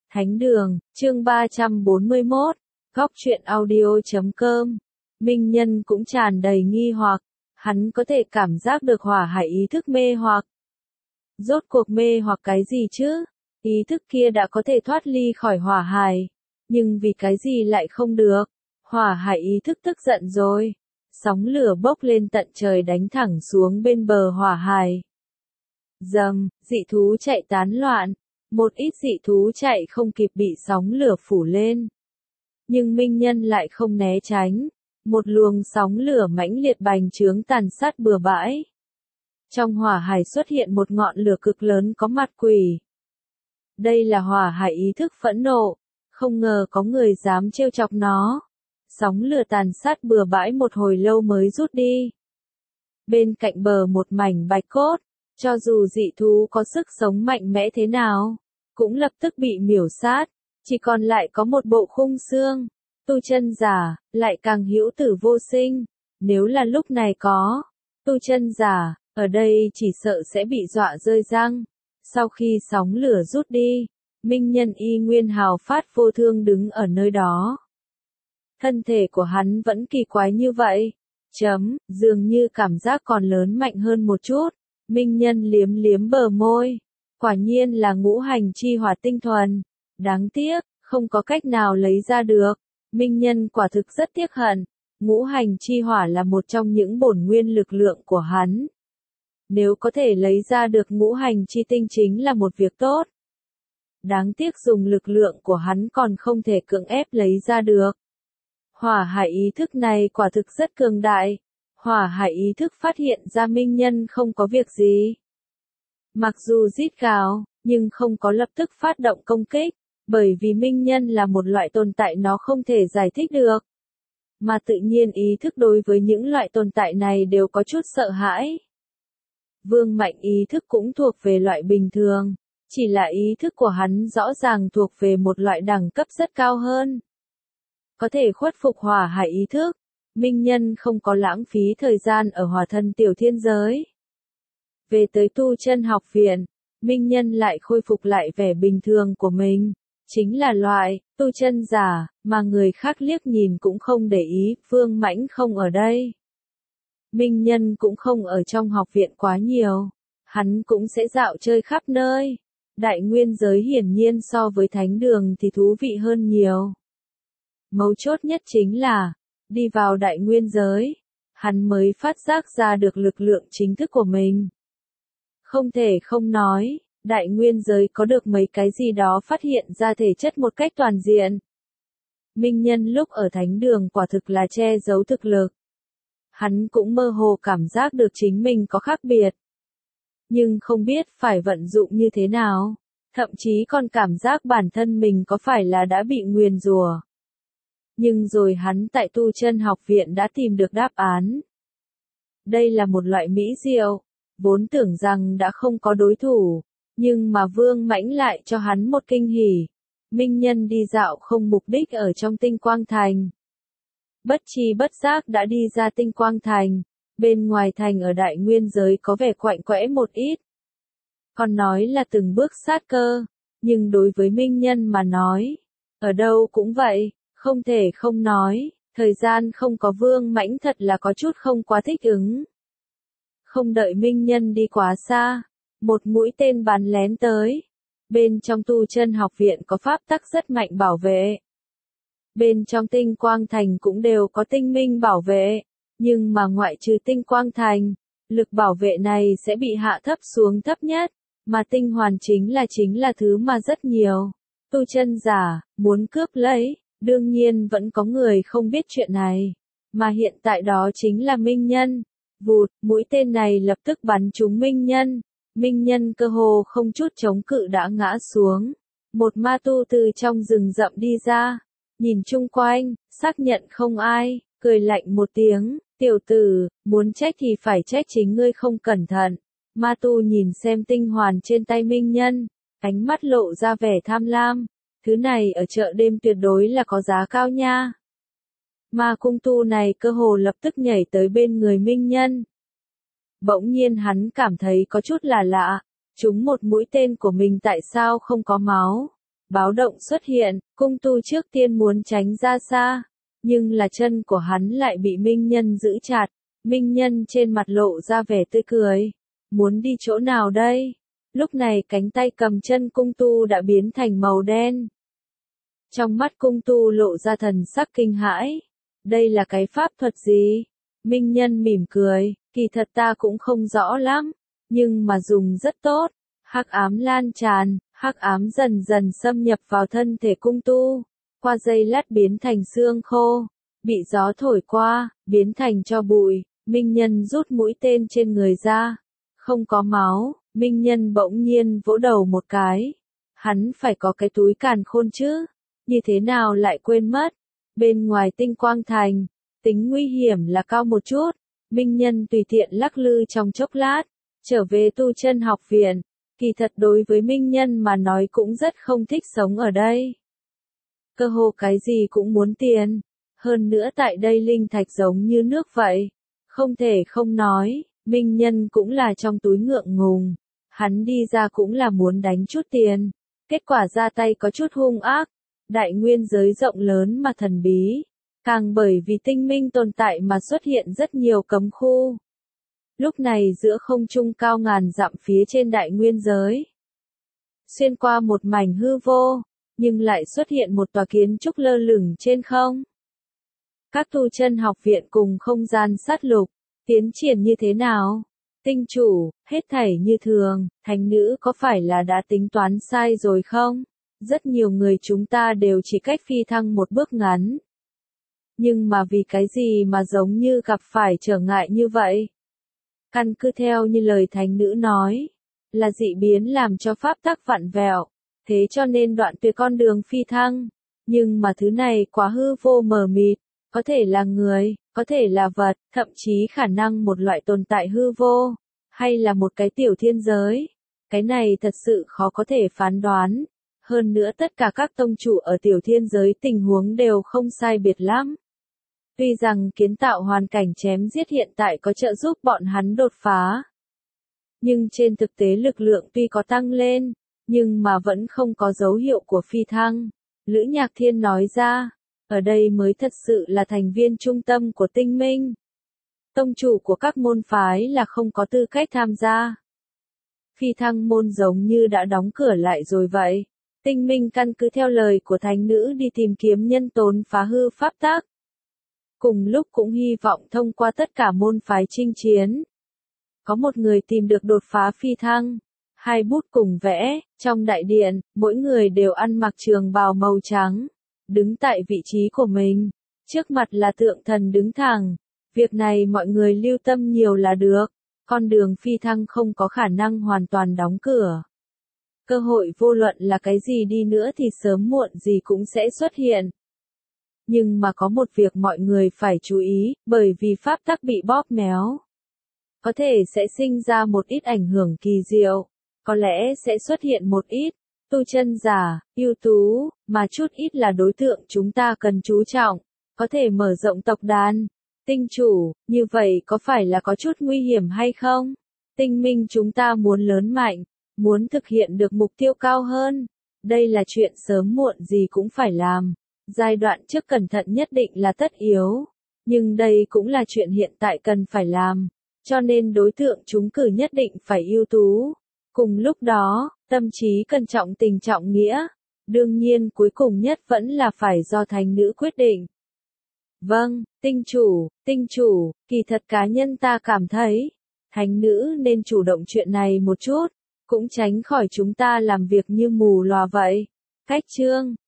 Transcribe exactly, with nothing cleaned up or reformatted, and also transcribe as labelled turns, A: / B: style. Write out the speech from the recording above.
A: Thánh đường, chương ba trăm bốn mươi mốt, góc truyện audio chấm com. Minh Nhân cũng tràn đầy nghi hoặc, hắn có thể cảm giác được hỏa hải ý thức mê hoặc. Rốt cuộc mê hoặc cái gì chứ? Ý thức kia đã có thể thoát ly khỏi hỏa hải, nhưng vì cái gì lại không được? Hỏa hải ý thức tức giận rồi. Sóng lửa bốc lên tận trời đánh thẳng xuống bên bờ hỏa hải. Dầm, dị thú chạy tán loạn. Một ít dị thú chạy không kịp bị sóng lửa phủ lên. Nhưng Minh Nhân lại không né tránh. Một luồng sóng lửa mãnh liệt bành trướng tàn sát bừa bãi. Trong hỏa hải xuất hiện một ngọn lửa cực lớn có mặt quỷ. Đây là hỏa hải ý thức phẫn nộ. Không ngờ có người dám trêu chọc nó. Sóng lửa tàn sát bừa bãi một hồi lâu mới rút đi. Bên cạnh bờ một mảnh bạch cốt. Cho dù dị thú có sức sống mạnh mẽ thế nào, cũng lập tức bị miểu sát, chỉ còn lại có một bộ khung xương. Tu chân giả, lại càng hữu tử vô sinh, nếu là lúc này có tu chân giả, ở đây chỉ sợ sẽ bị dọa rơi răng. Sau khi sóng lửa rút đi, Minh Nhân y nguyên hào phát vô thương đứng ở nơi đó. Thân thể của hắn vẫn kỳ quái như vậy, chấm, dường như cảm giác còn lớn mạnh hơn một chút. Minh Nhân liếm liếm bờ môi, quả nhiên là ngũ hành chi hỏa tinh thuần, đáng tiếc, không có cách nào lấy ra được. Minh Nhân quả thực rất tiếc hận, ngũ hành chi hỏa là một trong những bổn nguyên lực lượng của hắn. Nếu có thể lấy ra được ngũ hành chi tinh chính là một việc tốt. Đáng tiếc dùng lực lượng của hắn còn không thể cưỡng ép lấy ra được. Hỏa hải ý thức này quả thực rất cường đại. Hỏa hải ý thức phát hiện ra Minh Nhân không có việc gì. Mặc dù rít gào, nhưng không có lập tức phát động công kích, bởi vì Minh Nhân là một loại tồn tại nó không thể giải thích được. Mà tự nhiên ý thức đối với những loại tồn tại này đều có chút sợ hãi. Vương Mạnh ý thức cũng thuộc về loại bình thường, chỉ là ý thức của hắn rõ ràng thuộc về một loại đẳng cấp rất cao hơn. Có thể khuất phục hỏa hải ý thức. Minh Nhân không có lãng phí thời gian ở hỏa thân tiểu thiên giới. Về tới tu chân học viện, Minh Nhân lại khôi phục lại vẻ bình thường của mình. Chính là loại, tu chân giả, mà người khác liếc nhìn cũng không để ý, Vương Mãnh không ở đây. Minh Nhân cũng không ở trong học viện quá nhiều. Hắn cũng sẽ dạo chơi khắp nơi. Đại nguyên giới hiển nhiên so với thánh đường thì thú vị hơn nhiều. Mấu chốt nhất chính là, đi vào đại nguyên giới, hắn mới phát giác ra được lực lượng chính thức của mình. Không thể không nói, đại nguyên giới có được mấy cái gì đó phát hiện ra thể chất một cách toàn diện. Minh Nhân lúc ở thánh đường quả thực là che giấu thực lực. Hắn cũng mơ hồ cảm giác được chính mình có khác biệt. Nhưng không biết phải vận dụng như thế nào, thậm chí còn cảm giác bản thân mình có phải là đã bị nguyền rủa. Nhưng rồi hắn tại tu chân học viện đã tìm được đáp án. Đây là một loại mỹ diệu, vốn tưởng rằng đã không có đối thủ, nhưng mà Vương Mãnh lại cho hắn một kinh hỉ. Minh Nhân đi dạo không mục đích ở trong tinh quang thành. Bất chi bất giác đã đi ra tinh quang thành, bên ngoài thành ở đại nguyên giới có vẻ quạnh quẽ một ít. Còn nói là từng bước sát cơ, nhưng đối với Minh Nhân mà nói, ở đâu cũng vậy. Không thể không nói, thời gian không có Vương Mãnh thật là có chút không quá thích ứng. Không đợi Minh Nhân đi quá xa, một mũi tên bắn lén tới. Bên trong tu chân học viện có pháp tắc rất mạnh bảo vệ. Bên trong tinh quang thành cũng đều có tinh minh bảo vệ, nhưng mà ngoại trừ tinh quang thành, lực bảo vệ này sẽ bị hạ thấp xuống thấp nhất, mà tinh hoàn chính là chính là thứ mà rất nhiều tu chân giả muốn cướp lấy. Đương nhiên vẫn có người không biết chuyện này, mà hiện tại đó chính là Minh Nhân. Vụt, mũi tên này lập tức bắn trúng Minh Nhân. Minh Nhân cơ hồ không chút chống cự đã ngã xuống. Một ma tu từ trong rừng rậm đi ra, nhìn chung quanh, xác nhận không ai, cười lạnh một tiếng, tiểu tử, muốn trách thì phải trách chính ngươi không cẩn thận. Ma tu nhìn xem tinh hoàn trên tay Minh Nhân, ánh mắt lộ ra vẻ tham lam. Thứ này ở chợ đêm tuyệt đối là có giá cao nha. Ma cung tu này cơ hồ lập tức nhảy tới bên người Minh Nhân. Bỗng nhiên hắn cảm thấy có chút là lạ, trúng một mũi tên của mình tại sao không có máu. Báo động xuất hiện, cung tu trước tiên muốn tránh ra xa, nhưng là chân của hắn lại bị Minh Nhân giữ chặt. Minh Nhân trên mặt lộ ra vẻ tươi cười. Muốn đi chỗ nào đây? Lúc này cánh tay cầm chân cung tu đã biến thành màu đen. Trong mắt cung tu lộ ra thần sắc kinh hãi. Đây là cái pháp thuật gì? Minh Nhân mỉm cười, kỳ thật ta cũng không rõ lắm, nhưng mà dùng rất tốt. Hắc ám lan tràn, hắc ám dần dần xâm nhập vào thân thể cung tu, qua giây lát biến thành xương khô, bị gió thổi qua, biến thành tro bụi. Minh Nhân rút mũi tên trên người ra, không có máu. Minh Nhân bỗng nhiên vỗ đầu một cái. Hắn phải có cái túi càn khôn chứ, như thế nào lại quên mất. Bên ngoài tinh quang thành, tính nguy hiểm là cao một chút. Minh Nhân tùy tiện lắc lư trong chốc lát, trở về tu chân học viện. Kỳ thật đối với Minh Nhân mà nói cũng rất không thích sống ở đây. Cơ hồ cái gì cũng muốn tiền. Hơn nữa tại đây linh thạch giống như nước vậy. Không thể không nói, Minh Nhân cũng là trong túi ngượng ngùng. Hắn đi ra cũng là muốn đánh chút tiền. Kết quả ra tay có chút hung ác. Đại nguyên giới rộng lớn mà thần bí. Càng bởi vì tinh minh tồn tại mà xuất hiện rất nhiều cấm khu. Lúc này giữa không trung cao ngàn dặm phía trên đại nguyên giới. Xuyên qua một mảnh hư vô, nhưng lại xuất hiện một tòa kiến trúc lơ lửng trên không. Các tu chân học viện cùng không gian sát lục, tiến triển như thế nào? Tinh chủ, hết thảy như thường, thánh nữ có phải là đã tính toán sai rồi không? Rất nhiều người chúng ta đều chỉ cách phi thăng một bước ngắn. Nhưng mà vì cái gì mà giống như gặp phải trở ngại như vậy? Căn cứ theo như lời thánh nữ nói, là dị biến làm cho pháp tắc vặn vẹo, thế cho nên đoạn tuyệt con đường phi thăng. Nhưng mà thứ này quá hư vô mờ mịt, có thể là người, có thể là vật, thậm chí khả năng một loại tồn tại hư vô, hay là một cái tiểu thiên giới. Cái này thật sự khó có thể phán đoán. Hơn nữa tất cả các tông chủ ở tiểu thiên giới tình huống đều không sai biệt lắm. Tuy rằng kiến tạo hoàn cảnh chém giết hiện tại có trợ giúp bọn hắn đột phá. Nhưng trên thực tế lực lượng tuy có tăng lên, nhưng mà vẫn không có dấu hiệu của phi thăng. Lữ Nhạc Thiên nói ra, ở đây mới thật sự là thành viên trung tâm của tinh minh. Tông chủ của các môn phái là không có tư cách tham gia. Phi thăng môn giống như đã đóng cửa lại rồi vậy. Tinh minh căn cứ theo lời của thánh nữ đi tìm kiếm nhân tồn phá hư pháp tắc. Cùng lúc cũng hy vọng thông qua tất cả môn phái chinh chiến. Có một người tìm được đột phá phi thăng. Hai bút cùng vẽ, trong đại điện, mỗi người đều ăn mặc trường bào màu trắng. Đứng tại vị trí của mình. Trước mặt là tượng thần đứng thẳng. Việc này mọi người lưu tâm nhiều là được. Con đường phi thăng không có khả năng hoàn toàn đóng cửa. Cơ hội vô luận là cái gì đi nữa thì sớm muộn gì cũng sẽ xuất hiện. Nhưng mà có một việc mọi người phải chú ý, bởi vì pháp tắc bị bóp méo. Có thể sẽ sinh ra một ít ảnh hưởng kỳ diệu. Có lẽ sẽ xuất hiện một ít tu chân giả, ưu tú, mà chút ít là đối tượng chúng ta cần chú trọng. Có thể mở rộng tộc đàn. Tinh chủ, như vậy có phải là có chút nguy hiểm hay không? Tinh minh chúng ta muốn lớn mạnh, muốn thực hiện được mục tiêu cao hơn. Đây là chuyện sớm muộn gì cũng phải làm. Giai đoạn trước cẩn thận nhất định là tất yếu. Nhưng đây cũng là chuyện hiện tại cần phải làm. Cho nên đối tượng chúng cử nhất định phải ưu tú. Cùng lúc đó, tâm trí cẩn trọng tình trọng nghĩa. Đương nhiên cuối cùng nhất vẫn là phải do thánh nữ quyết định. Vâng, tinh chủ, tinh chủ, kỳ thật cá nhân ta cảm thấy, thánh nữ nên chủ động chuyện này một chút, cũng tránh khỏi chúng ta làm việc như mù lòa vậy. Cách chương